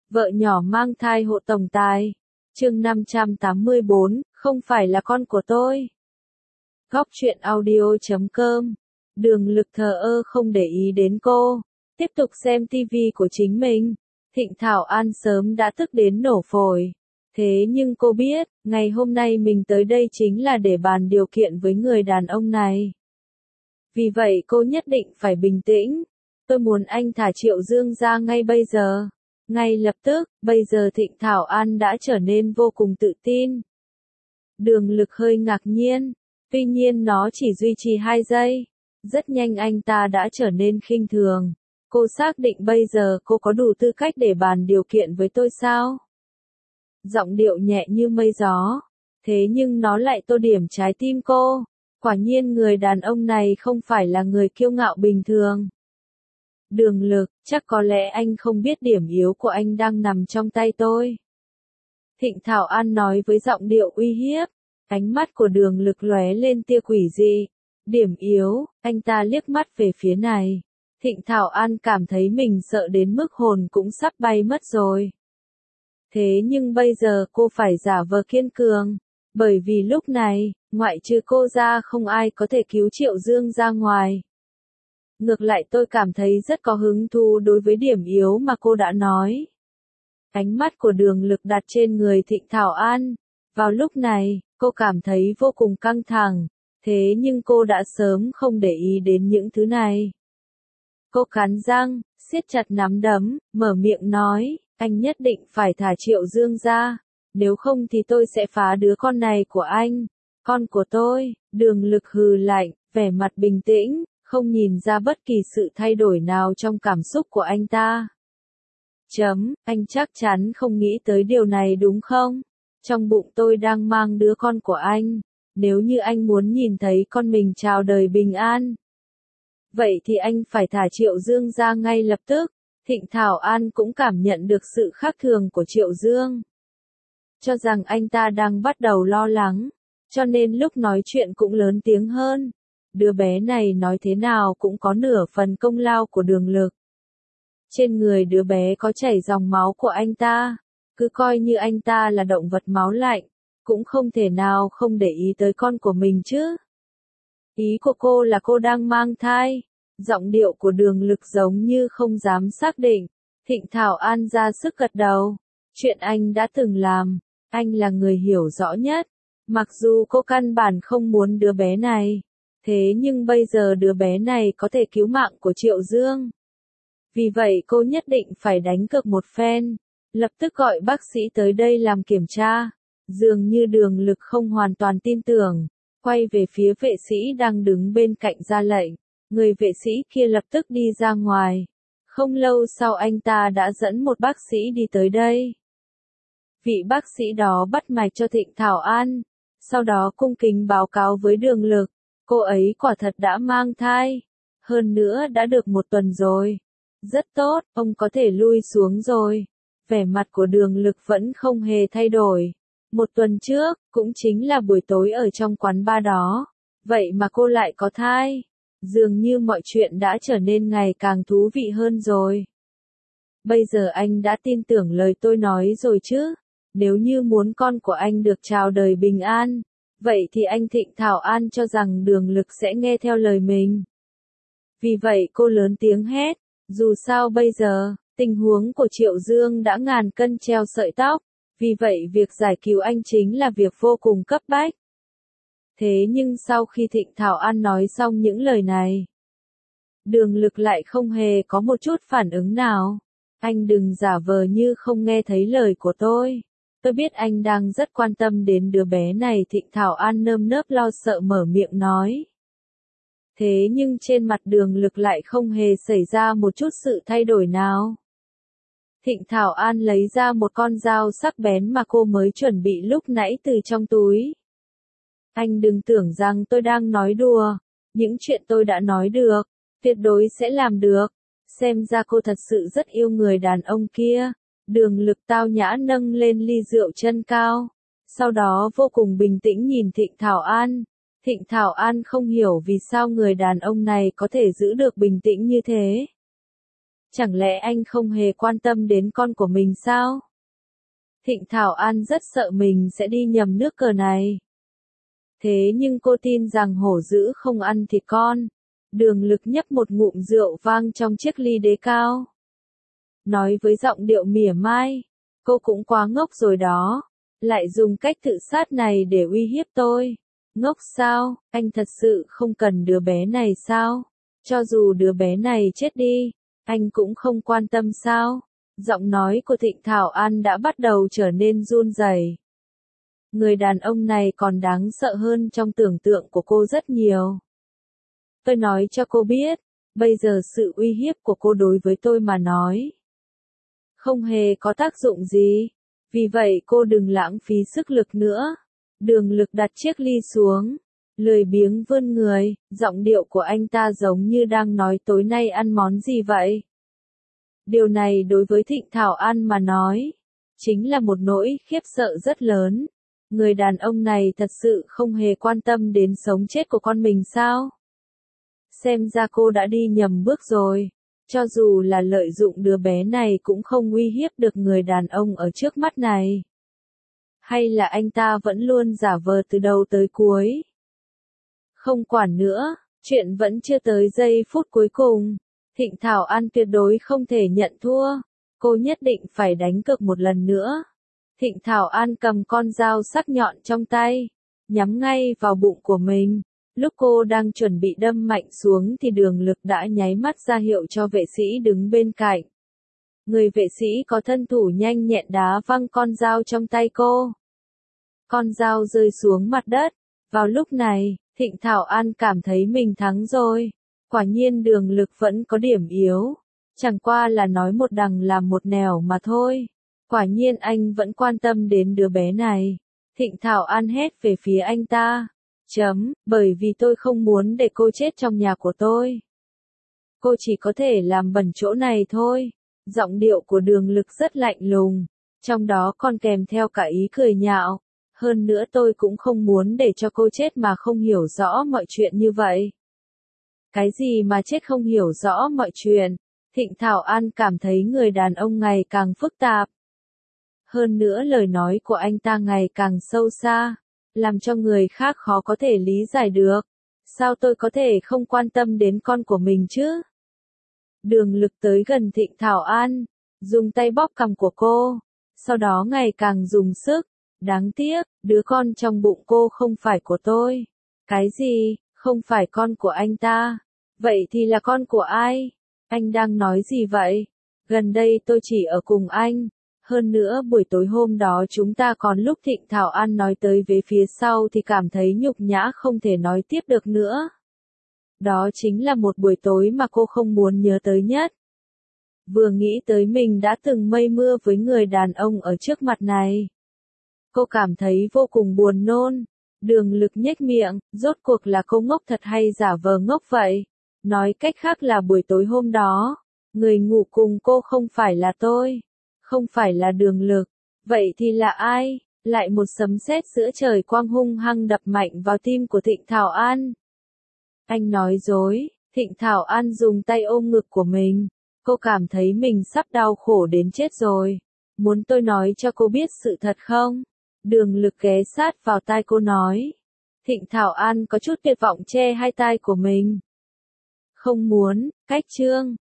Vợ nhỏ mang thai hộ tổng tài. Chương 584, không phải là con của tôi. Góc truyện audio.com. Đường Lực thờ ơ không để ý đến cô, tiếp tục xem tivi của chính mình. Thịnh Thảo An sớm đã tức đến nổ phổi. Thế nhưng cô biết, ngày hôm nay mình tới đây chính là để bàn điều kiện với người đàn ông này. Vì vậy cô nhất định phải bình tĩnh. Tôi muốn anh thả Triệu Dương ra ngay bây giờ. Ngay lập tức, bây giờ Thịnh Thảo An đã trở nên vô cùng tự tin. Đường Lực hơi ngạc nhiên, tuy nhiên nó chỉ duy trì 2 giây. Rất nhanh anh ta đã trở nên khinh thường. Cô xác định bây giờ cô có đủ tư cách để bàn điều kiện với tôi sao? Giọng điệu nhẹ như mây gió. Thế nhưng nó lại tô điểm trái tim cô. Quả nhiên người đàn ông này không phải là người kiêu ngạo bình thường. Đường Lực, chắc có lẽ anh không biết điểm yếu của anh đang nằm trong tay tôi. Thịnh Thảo An nói với giọng điệu uy hiếp. Ánh mắt của Đường Lực lóe lên tia quỷ dị. Điểm yếu, anh ta liếc mắt về phía này. Thịnh Thảo An cảm thấy mình sợ đến mức hồn cũng sắp bay mất rồi. Thế nhưng bây giờ cô phải giả vờ kiên cường. Bởi vì lúc này, ngoại trừ cô ra không ai có thể cứu Triệu Dương ra ngoài. Ngược lại tôi cảm thấy rất có hứng thú đối với điểm yếu mà cô đã nói. Ánh mắt của Đường Lực đặt trên người Thịnh Thảo An. Vào lúc này, cô cảm thấy vô cùng căng thẳng. Thế nhưng cô đã sớm không để ý đến những thứ này. Cô cắn răng, siết chặt nắm đấm, mở miệng nói, anh nhất định phải thả Triệu Dương ra. Nếu không thì tôi sẽ phá đứa con này của anh. Con của tôi. Đường Lực hừ lạnh, vẻ mặt bình tĩnh, không nhìn ra bất kỳ sự thay đổi nào trong cảm xúc của anh ta. Anh chắc chắn không nghĩ tới điều này đúng không? Trong bụng tôi đang mang đứa con của anh. Nếu như anh muốn nhìn thấy con mình chào đời bình an, vậy thì anh phải thả Triệu Dương ra ngay lập tức. Thịnh Thảo An cũng cảm nhận được sự khác thường của Triệu Dương. Cho rằng anh ta đang bắt đầu lo lắng, cho nên lúc nói chuyện cũng lớn tiếng hơn. Đứa bé này nói thế nào cũng có nửa phần công lao của Đường Lực. Trên người đứa bé có chảy dòng máu của anh ta, cứ coi như anh ta là động vật máu lạnh, cũng không thể nào không để ý tới con của mình chứ. Ý của cô là cô đang mang thai. Giọng điệu của Đường Lực giống như không dám xác định. Thịnh Thảo An ra sức gật đầu. Chuyện anh đã từng làm, anh là người hiểu rõ nhất. Mặc dù cô căn bản không muốn đứa bé này, thế nhưng bây giờ đứa bé này có thể cứu mạng của Triệu Dương. Vì vậy cô nhất định phải đánh cược một phen. Lập tức gọi bác sĩ tới đây làm kiểm tra. Dường như Đường Lực không hoàn toàn tin tưởng. Quay về phía vệ sĩ đang đứng bên cạnh ra lệnh. Người vệ sĩ kia lập tức đi ra ngoài. Không lâu sau anh ta đã dẫn một bác sĩ đi tới đây. Vị bác sĩ đó bắt mạch cho Thịnh Thảo An. Sau đó cung kính báo cáo với Đường Lực. Cô ấy quả thật đã mang thai. Hơn nữa đã được 1 tuần rồi. Rất tốt, ông có thể lui xuống rồi. Vẻ mặt của Đường Lực vẫn không hề thay đổi. 1 tuần trước, cũng chính là buổi tối ở trong quán bar đó. Vậy mà cô lại có thai. Dường như mọi chuyện đã trở nên ngày càng thú vị hơn rồi. Bây giờ anh đã tin tưởng lời tôi nói rồi chứ. Nếu như muốn con của anh được chào đời bình an, vậy thì anh Thịnh Thảo An cho rằng Đường Lực sẽ nghe theo lời mình. Vì vậy cô lớn tiếng hét. Dù sao bây giờ, tình huống của Triệu Dương đã ngàn cân treo sợi tóc. Vì vậy việc giải cứu anh chính là việc vô cùng cấp bách. Thế nhưng sau khi Thịnh Thảo An nói xong những lời này, Đường Lực lại không hề có một chút phản ứng nào. Anh đừng giả vờ như không nghe thấy lời của tôi. Tôi biết anh đang rất quan tâm đến đứa bé này. Thịnh Thảo An nơm nớp lo sợ mở miệng nói. Thế nhưng trên mặt Đường Lực lại không hề xảy ra một chút sự thay đổi nào. Thịnh Thảo An lấy ra một con dao sắc bén mà cô mới chuẩn bị lúc nãy từ trong túi. Anh đừng tưởng rằng tôi đang nói đùa. Những chuyện tôi đã nói được, tuyệt đối sẽ làm được. Xem ra cô thật sự rất yêu người đàn ông kia. Đường Lực tao nhã nâng lên ly rượu chân cao. Sau đó vô cùng bình tĩnh nhìn Thịnh Thảo An. Thịnh Thảo An không hiểu vì sao người đàn ông này có thể giữ được bình tĩnh như thế. Chẳng lẽ anh không hề quan tâm đến con của mình sao? Thịnh Thảo An rất sợ mình sẽ đi nhầm nước cờ này. Thế nhưng cô tin rằng hổ dữ không ăn thịt con. Đường Lực nhấp một ngụm rượu vang trong chiếc ly đế cao. Nói với giọng điệu mỉa mai, cô cũng quá ngốc rồi đó. Lại dùng cách tự sát này để uy hiếp tôi. Ngốc sao, anh thật sự không cần đứa bé này sao? Cho dù đứa bé này chết đi, anh cũng không quan tâm sao? Giọng nói của Thịnh Thảo An đã bắt đầu trở nên run rẩy. Người đàn ông này còn đáng sợ hơn trong tưởng tượng của cô rất nhiều. Tôi nói cho cô biết, bây giờ sự uy hiếp của cô đối với tôi mà nói không hề có tác dụng gì. Vì vậy cô đừng lãng phí sức lực nữa. Đường Lực đặt chiếc ly xuống, lười biếng vươn người, giọng điệu của anh ta giống như đang nói tối nay ăn món gì vậy. Điều này đối với Thịnh Thảo An mà nói, chính là một nỗi khiếp sợ rất lớn. Người đàn ông này thật sự không hề quan tâm đến sống chết của con mình sao? Xem ra cô đã đi nhầm bước rồi. Cho dù là lợi dụng đứa bé này cũng không uy hiếp được người đàn ông ở trước mắt này. Hay là anh ta vẫn luôn giả vờ từ đầu tới cuối? Không quản nữa, chuyện vẫn chưa tới giây phút cuối cùng. Thịnh Thảo An tuyệt đối không thể nhận thua. Cô nhất định phải đánh cược một lần nữa. Thịnh Thảo An cầm con dao sắc nhọn trong tay, nhắm ngay vào bụng của mình. Lúc cô đang chuẩn bị đâm mạnh xuống thì Đường Lực đã nháy mắt ra hiệu cho vệ sĩ đứng bên cạnh. Người vệ sĩ có thân thủ nhanh nhẹn đá văng con dao trong tay cô. Con dao rơi xuống mặt đất. Vào lúc này, Thịnh Thảo An cảm thấy mình thắng rồi. Quả nhiên Đường Lực vẫn có điểm yếu. Chẳng qua là nói một đằng làm một nẻo mà thôi. Quả nhiên anh vẫn quan tâm đến đứa bé này. Thịnh Thảo An hét về phía anh ta. Bởi vì tôi không muốn để cô chết trong nhà của tôi. Cô chỉ có thể làm bẩn chỗ này thôi. Giọng điệu của Đường Lực rất lạnh lùng. Trong đó còn kèm theo cả ý cười nhạo. Hơn nữa tôi cũng không muốn để cho cô chết mà không hiểu rõ mọi chuyện như vậy. Cái gì mà chết không hiểu rõ mọi chuyện? Thịnh Thảo An cảm thấy người đàn ông ngày càng phức tạp. Hơn nữa lời nói của anh ta ngày càng sâu xa, làm cho người khác khó có thể lý giải được. Sao tôi có thể không quan tâm đến con của mình chứ? Đường Lực tới gần Thịnh Thảo An, dùng tay bóp cằm của cô, sau đó ngày càng dùng sức. Đáng tiếc, đứa con trong bụng cô không phải của tôi. Cái gì, không phải con của anh ta? Vậy thì là con của ai? Anh đang nói gì vậy? Gần đây tôi chỉ ở cùng anh. Hơn nữa buổi tối hôm đó chúng ta còn lúc Thịnh Thảo An nói tới về phía sau thì cảm thấy nhục nhã không thể nói tiếp được nữa. Đó chính là một buổi tối mà cô không muốn nhớ tới nhất. Vừa nghĩ tới mình đã từng mây mưa với người đàn ông ở trước mặt này. Cô cảm thấy vô cùng buồn nôn. Đường Lực nhếch miệng, rốt cuộc là cô ngốc thật hay giả vờ ngốc vậy? Nói cách khác là buổi tối hôm đó, người ngủ cùng cô không phải là tôi, không phải là Đường Lực. Vậy thì là ai? Lại một sấm sét giữa trời quang hung hăng đập mạnh vào tim của Thịnh Thảo An. Anh nói dối. Thịnh Thảo An dùng tay ôm ngực của mình. Cô cảm thấy mình sắp đau khổ đến chết rồi. Muốn tôi nói cho cô biết sự thật không? Đường Lực ghé sát vào tai cô nói. Thịnh Thảo An có chút tuyệt vọng che hai tai của mình. Không muốn, cách chương.